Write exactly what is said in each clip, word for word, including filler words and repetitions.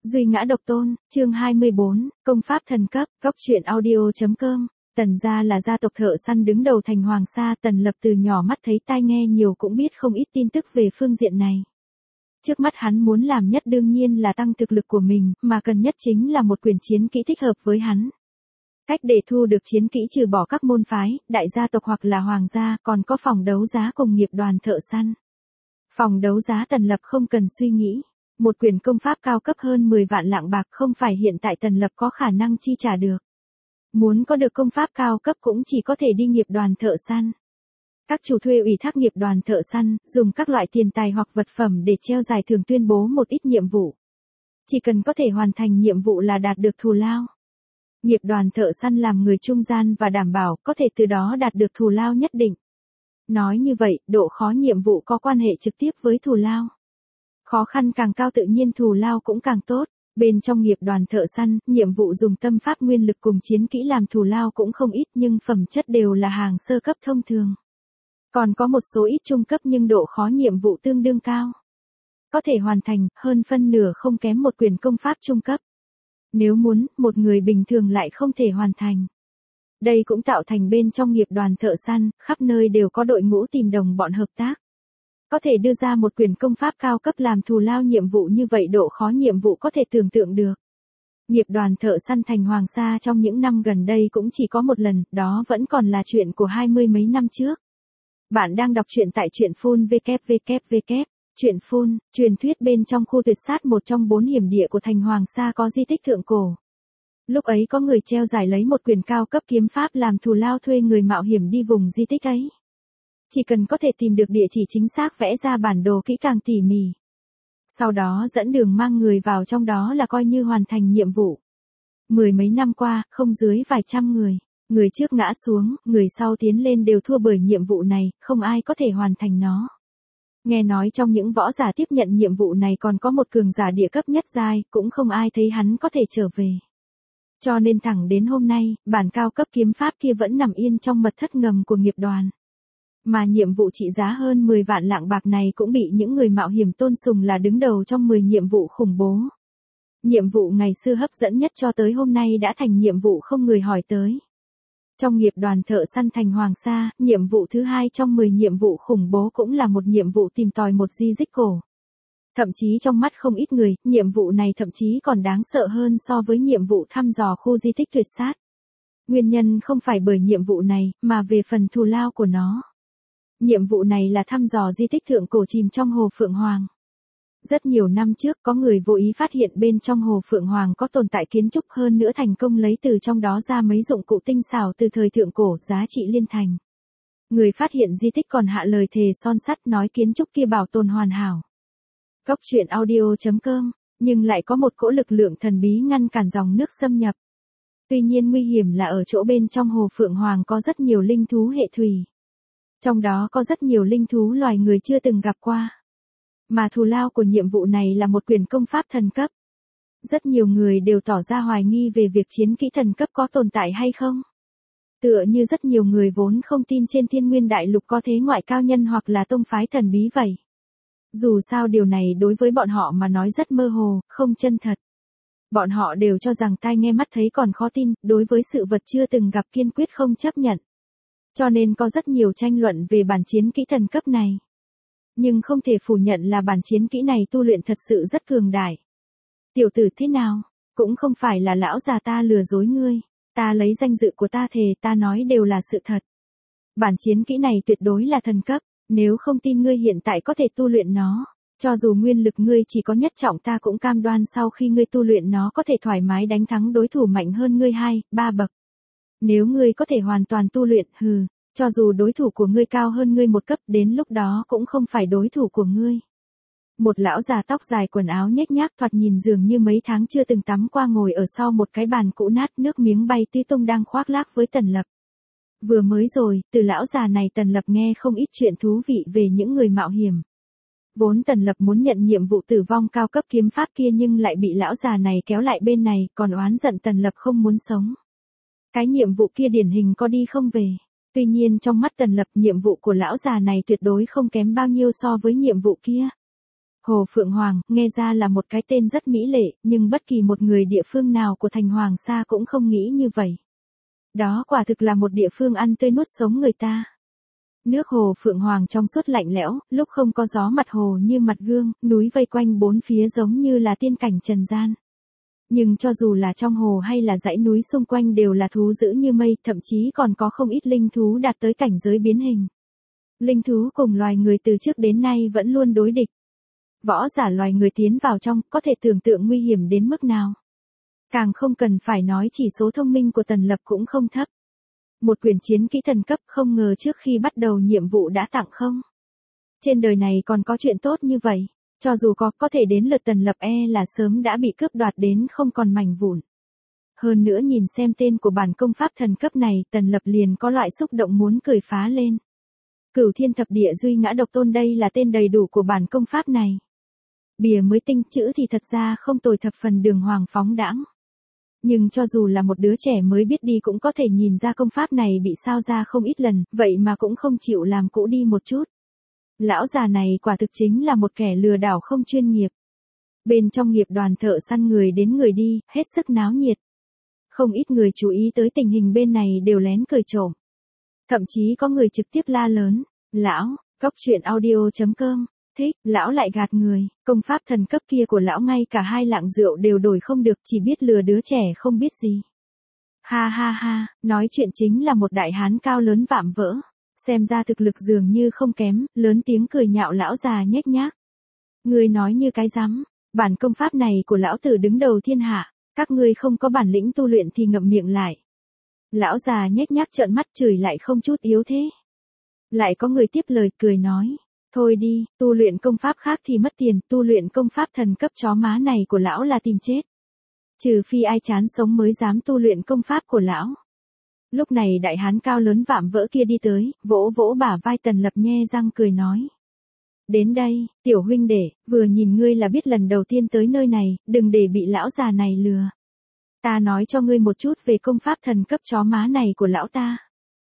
Duy ngã độc tôn, chương hai mươi bốn, công pháp thần cấp, góc truyện audio.com. Tần gia là gia tộc thợ săn đứng đầu thành Hoàng Sa, Tần Lập từ nhỏ mắt thấy tai nghe nhiều cũng biết không ít tin tức về phương diện này. Trước mắt hắn muốn làm nhất đương nhiên là tăng thực lực của mình, mà cần nhất chính là một quyển chiến kỹ thích hợp với hắn. Cách để thu được chiến kỹ trừ bỏ các môn phái, đại gia tộc hoặc là hoàng gia, còn có phòng đấu giá cùng nghiệp đoàn thợ săn. Phòng đấu giá Tần Lập không cần suy nghĩ. Một quyển công pháp cao cấp hơn mười vạn lạng bạc không phải hiện tại Tần Lập có khả năng chi trả được. Muốn có được công pháp cao cấp cũng chỉ có thể đi nghiệp đoàn thợ săn. Các chủ thuê ủy thác nghiệp đoàn thợ săn, dùng các loại tiền tài hoặc vật phẩm để treo giải thưởng tuyên bố một ít nhiệm vụ. Chỉ cần có thể hoàn thành nhiệm vụ là đạt được thù lao. Nghiệp đoàn thợ săn làm người trung gian và đảm bảo có thể từ đó đạt được thù lao nhất định. Nói như vậy, độ khó nhiệm vụ có quan hệ trực tiếp với thù lao. Khó khăn càng cao tự nhiên thù lao cũng càng tốt. Bên trong nghiệp đoàn thợ săn, nhiệm vụ dùng tâm pháp nguyên lực cùng chiến kỹ làm thù lao cũng không ít nhưng phẩm chất đều là hàng sơ cấp thông thường. Còn có một số ít trung cấp nhưng độ khó nhiệm vụ tương đương cao. Có thể hoàn thành, hơn phân nửa không kém một quyển công pháp trung cấp. Nếu muốn, một người bình thường lại không thể hoàn thành. Đây cũng tạo thành bên trong nghiệp đoàn thợ săn, khắp nơi đều có đội ngũ tìm đồng bọn hợp tác. Có thể đưa ra một quyển công pháp cao cấp làm thù lao nhiệm vụ như vậy độ khó nhiệm vụ có thể tưởng tượng được. Nghiệp đoàn thợ săn thành Hoàng Sa trong những năm gần đây cũng chỉ có một lần, đó vẫn còn là chuyện của hai mươi mấy năm trước. Bạn đang đọc truyện tại truyện phun vê vê vê. Truyện phun, truyền thuyết bên trong khu tuyệt sát một trong bốn hiểm địa của thành Hoàng Sa có di tích thượng cổ. Lúc ấy có người treo giải lấy một quyển cao cấp kiếm pháp làm thù lao thuê người mạo hiểm đi vùng di tích ấy. Chỉ cần có thể tìm được địa chỉ chính xác vẽ ra bản đồ kỹ càng tỉ mỉ. Sau đó dẫn đường mang người vào trong đó là coi như hoàn thành nhiệm vụ. Mười mấy năm qua, không dưới vài trăm người. Người trước ngã xuống, người sau tiến lên đều thua bởi nhiệm vụ này, không ai có thể hoàn thành nó. Nghe nói trong những võ giả tiếp nhận nhiệm vụ này còn có một cường giả địa cấp nhất giai, cũng không ai thấy hắn có thể trở về. Cho nên thẳng đến hôm nay, bản cao cấp kiếm pháp kia vẫn nằm yên trong mật thất ngầm của nghiệp đoàn. Mà nhiệm vụ trị giá hơn mười vạn lạng bạc này cũng bị những người mạo hiểm tôn sùng là đứng đầu trong mười nhiệm vụ khủng bố. Nhiệm vụ ngày xưa hấp dẫn nhất cho tới hôm nay đã thành nhiệm vụ không người hỏi tới. Trong nghiệp đoàn thợ săn thành Hoàng Sa, nhiệm vụ thứ hai trong mười nhiệm vụ khủng bố cũng là một nhiệm vụ tìm tòi một di tích cổ. Thậm chí trong mắt không ít người, nhiệm vụ này thậm chí còn đáng sợ hơn so với nhiệm vụ thăm dò khu di tích tuyệt sát. Nguyên nhân không phải bởi nhiệm vụ này, mà về phần thù lao của nó. Nhiệm vụ này là thăm dò di tích thượng cổ chìm trong hồ Phượng Hoàng. Rất nhiều năm trước có người vô ý phát hiện bên trong hồ Phượng Hoàng có tồn tại kiến trúc hơn nữa thành công lấy từ trong đó ra mấy dụng cụ tinh xảo từ thời thượng cổ giá trị liên thành. Người phát hiện di tích còn hạ lời thề son sắt nói kiến trúc kia bảo tồn hoàn hảo. Góc truyện audio.com, nhưng lại có một cỗ lực lượng thần bí ngăn cản dòng nước xâm nhập. Tuy nhiên nguy hiểm là ở chỗ bên trong hồ Phượng Hoàng có rất nhiều linh thú hệ thủy. Trong đó có rất nhiều linh thú loài người chưa từng gặp qua. Mà thù lao của nhiệm vụ này là một quyển công pháp thần cấp. Rất nhiều người đều tỏ ra hoài nghi về việc chiến kỹ thần cấp có tồn tại hay không. Tựa như rất nhiều người vốn không tin trên thiên nguyên đại lục có thế ngoại cao nhân hoặc là tông phái thần bí vậy. Dù sao điều này đối với bọn họ mà nói rất mơ hồ, không chân thật. Bọn họ đều cho rằng tai nghe mắt thấy còn khó tin, đối với sự vật chưa từng gặp kiên quyết không chấp nhận. Cho nên có rất nhiều tranh luận về bản chiến kỹ thần cấp này. Nhưng không thể phủ nhận là bản chiến kỹ này tu luyện thật sự rất cường đại. Tiểu tử thế nào? Cũng không phải là lão già ta lừa dối ngươi. Ta lấy danh dự của ta thề ta nói đều là sự thật. Bản chiến kỹ này tuyệt đối là thần cấp. Nếu không tin ngươi hiện tại có thể tu luyện nó. Cho dù nguyên lực ngươi chỉ có nhất trọng ta cũng cam đoan sau khi ngươi tu luyện nó có thể thoải mái đánh thắng đối thủ mạnh hơn ngươi hai, ba bậc. Nếu ngươi có thể hoàn toàn tu luyện, hừ, cho dù đối thủ của ngươi cao hơn ngươi một cấp đến lúc đó cũng không phải đối thủ của ngươi. Một lão già tóc dài quần áo nhếch nhác thoạt nhìn dường như mấy tháng chưa từng tắm qua ngồi ở sau một cái bàn cũ nát nước miếng bay tứ tung đang khoác lác với Tần Lập. Vừa mới rồi, từ lão già này Tần Lập nghe không ít chuyện thú vị về những người mạo hiểm. Vốn Tần Lập muốn nhận nhiệm vụ tử vong cao cấp kiếm pháp kia nhưng lại bị lão già này kéo lại bên này còn oán giận Tần Lập không muốn sống. Cái nhiệm vụ kia điển hình có đi không về. Tuy nhiên trong mắt Tần Lập nhiệm vụ của lão già này tuyệt đối không kém bao nhiêu so với nhiệm vụ kia. Hồ Phượng Hoàng, nghe ra là một cái tên rất mỹ lệ, nhưng bất kỳ một người địa phương nào của thành Hoàng Sa cũng không nghĩ như vậy. Đó quả thực là một địa phương ăn tươi nuốt sống người ta. Nước hồ Phượng Hoàng trong suốt lạnh lẽo, lúc không có gió mặt hồ như mặt gương, núi vây quanh bốn phía giống như là tiên cảnh trần gian. Nhưng cho dù là trong hồ hay là dãy núi xung quanh đều là thú dữ như mây, thậm chí còn có không ít linh thú đạt tới cảnh giới biến hình. Linh thú cùng loài người từ trước đến nay vẫn luôn đối địch. Võ giả loài người tiến vào trong, có thể tưởng tượng nguy hiểm đến mức nào. Càng không cần phải nói chỉ số thông minh của Tần Lập cũng không thấp. Một quyển chiến kỹ thần cấp không ngờ trước khi bắt đầu nhiệm vụ đã tặng không. Trên đời này còn có chuyện tốt như vậy, cho dù có, có thể đến lượt Tần Lập e là sớm đã bị cướp đoạt đến không còn mảnh vụn. Hơn nữa nhìn xem tên của bản công pháp thần cấp này, Tần Lập liền có loại xúc động muốn cười phá lên. Cửu thiên thập địa duy ngã độc tôn, đây là tên đầy đủ của bản công pháp này. Bìa mới tinh, chữ thì thật ra không tồi, thập phần đường hoàng phóng đãng. Nhưng cho dù là một đứa trẻ mới biết đi cũng có thể nhìn ra công pháp này bị sao ra không ít lần, vậy mà cũng không chịu làm cũ đi một chút. Lão già này quả thực chính là một kẻ lừa đảo không chuyên nghiệp. Bên trong nghiệp đoàn thợ săn người đến người đi, hết sức náo nhiệt. Không ít người chú ý tới tình hình bên này đều lén cười trộm. Thậm chí có người trực tiếp la lớn, lão, cóc truyện audio chấm com. Thích, lão lại gạt người, công pháp thần cấp kia của lão ngay cả hai lạng rượu đều đổi không được, chỉ biết lừa đứa trẻ không biết gì. Ha ha ha, nói chuyện chính là một đại hán cao lớn vạm vỡ, xem ra thực lực dường như không kém, lớn tiếng cười nhạo lão già nhếch nhác. Ngươi nói như cái rắm, bản công pháp này của lão tử đứng đầu thiên hạ, các ngươi không có bản lĩnh tu luyện thì ngậm miệng lại. Lão già nhếch nhác trợn mắt chửi lại không chút yếu thế. Lại có người tiếp lời cười nói. Thôi đi, tu luyện công pháp khác thì mất tiền, tu luyện công pháp thần cấp chó má này của lão là tìm chết. Trừ phi ai chán sống mới dám tu luyện công pháp của lão. Lúc này đại hán cao lớn vạm vỡ kia đi tới, vỗ vỗ bả vai Tần Lập nhe răng cười nói. Đến đây, tiểu huynh đệ, vừa nhìn ngươi là biết lần đầu tiên tới nơi này, đừng để bị lão già này lừa. Ta nói cho ngươi một chút về công pháp thần cấp chó má này của lão ta.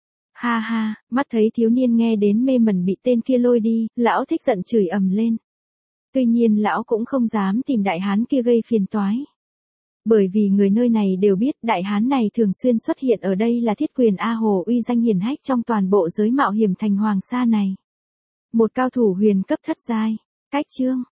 Ha ha, mắt thấy thiếu niên nghe đến mê mẩn bị tên kia lôi đi, lão thích giận chửi ầm lên. Tuy nhiên lão cũng không dám tìm đại hán kia gây phiền toái. Bởi vì người nơi này đều biết đại hán này thường xuyên xuất hiện ở đây là Thiết Quyền A Hồ, uy danh hiển hách trong toàn bộ giới mạo hiểm thành Hoàng Sa này. Một cao thủ huyền cấp thất giai. Cách chương.